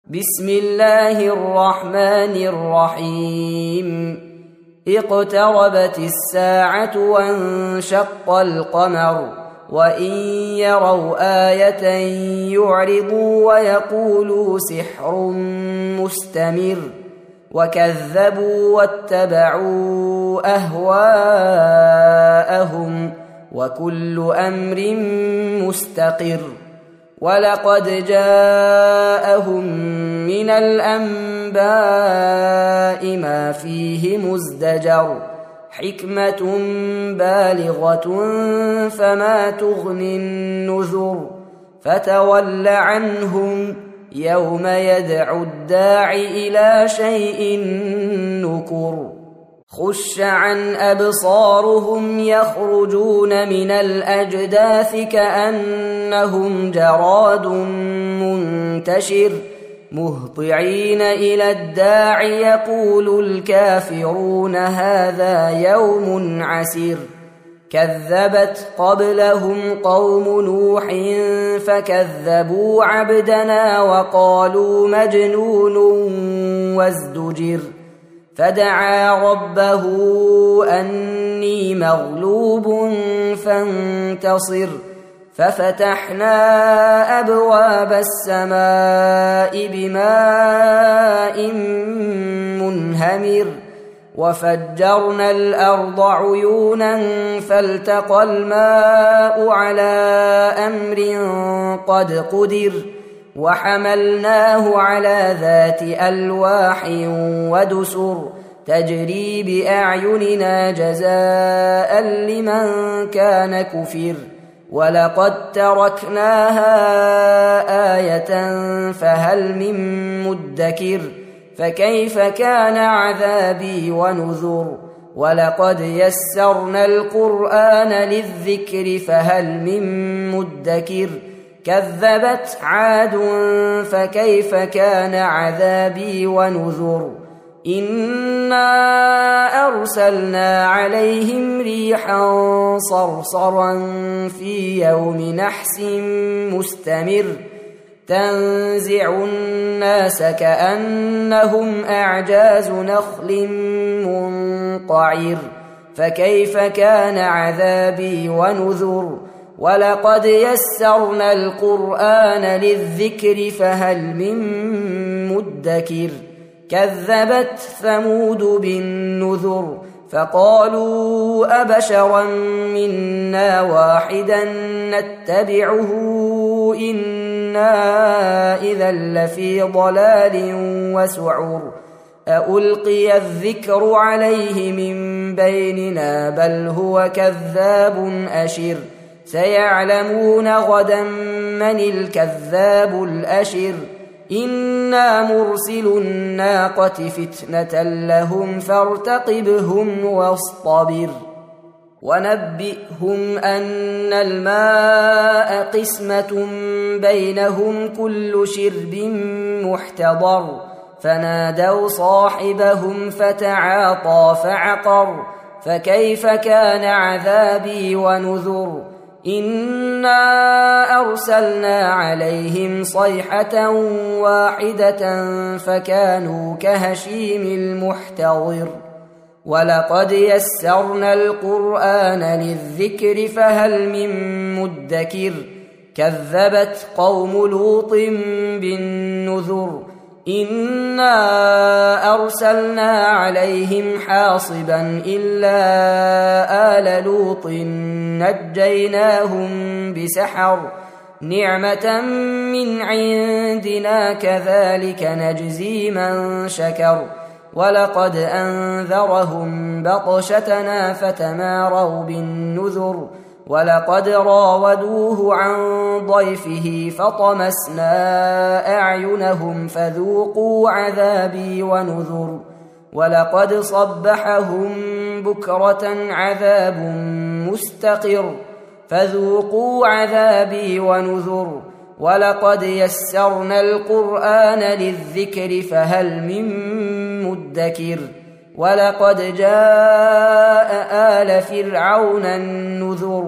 بسم الله الرحمن الرحيم اقتربت الساعة وانشق القمر وإن يروا آية يعرضوا ويقولوا سحر مستمر وكذبوا واتبعوا أهواءهم وكل أمر مستقر ولقد جاءهم من الأنباء ما فيه مزدجر حكمة بالغة فما تغني النذر فتول عنهم يوم يدعو الداع إلى شيء نكر خش عن أبصارهم يخرجون من الأجداث كأنهم جراد منتشر مهطعين إلى الداع يقول الكافرون هذا يوم عسير كذبت قبلهم قوم نوح فكذبوا عبدنا وقالوا مجنون وازدجر فدعا ربه أني مغلوب فانتصر ففتحنا أبواب السماء بماء منهمر وفجرنا الأرض عيونا فالتقى الماء على أمر قد قدر وحملناه على ذات ألواح ودسر تجري بأعيننا جزاء لمن كان كفر ولقد تركناها آية فهل من مدكر فكيف كان عذابي ونذر ولقد يسرنا القرآن للذكر فهل من مدكر كذبت عاد فكيف كان عذابي ونذر إنا أرسلنا عليهم ريحا صرصرا في يوم نحس مستمر تنزع الناس كأنهم أعجاز نخل منقعر فكيف كان عذابي ونذر ولقد يسرنا القرآن للذكر فهل من مدكر كذبت ثمود بالنذر فقالوا أبشرا منا واحدا نتبعه إنا إذا لفي ضلال وسعر ألقي الذكر عليه من بيننا بل هو كذاب أشر سيعلمون غدا من الكذاب الأشر إنا مرسل الناقة فتنة لهم فارتقبهم واصطبر ونبئهم أن الماء قسمة بينهم كل شرب محتضر فنادوا صاحبهم فتعاطى فعقر فكيف كان عذابي ونذر إنا أرسلنا عليهم صيحة واحدة فكانوا كهشيم المحتضر ولقد يسرنا القرآن للذكر فهل من مدكر كذبت قوم لوط بالنذر إنا أرسلنا عليهم حاصبا إلا آل لوط نجيناهم بسحر نعمة من عندنا كذلك نجزي من شكر ولقد أنذرهم بطشتنا فتماروا بالنذر ولقد راودوه عن ضيفه فطمسنا أعينهم فذوقوا عذابي ونذر ولقد صبحهم بكرة عذاب مستقر فذوقوا عذابي ونذر ولقد يسرنا القرآن للذكر فهل من مدكر ولقد جاء آل فرعون النذر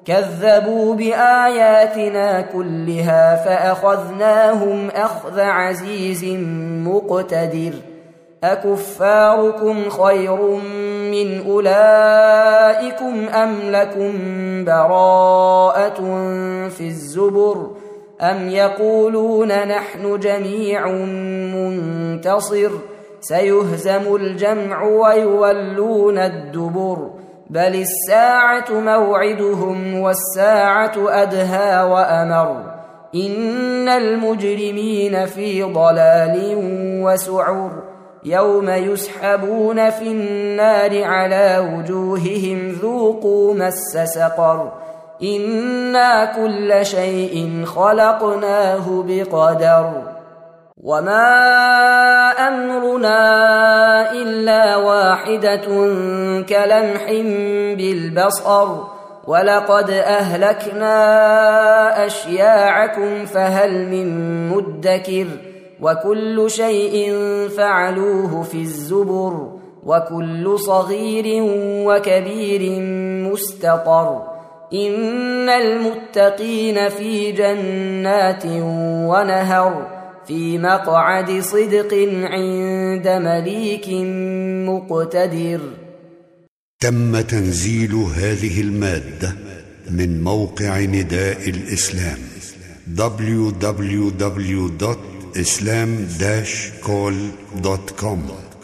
كذبوا بآياتنا كلها فأخذناهم أخذ عزيز مقتدر أكفاركم خير من أولئكم أم لكم براءة في الزبر أم يقولون نحن جميع منتصر سيهزم الجمع ويولون الدبر بل الساعة موعدهم والساعة أدهى وأمر إن المجرمين في ضلال وسعر يوم يسحبون في النار على وجوههم ذوقوا مس سقر إنا كل شيء خلقناه بقدر وما أمرنا إلا واحدة كلمح بالبصر ولقد أهلكنا أشياعكم فهل من مدكر وكل شيء فعلوه في الزبر وكل صغير وكبير مستطر إن المتقين في جنات ونهر في مقعد صدق عند مليك مقتدر. تم تنزيل هذه المادة من موقع نداء الإسلام www.islam-call.com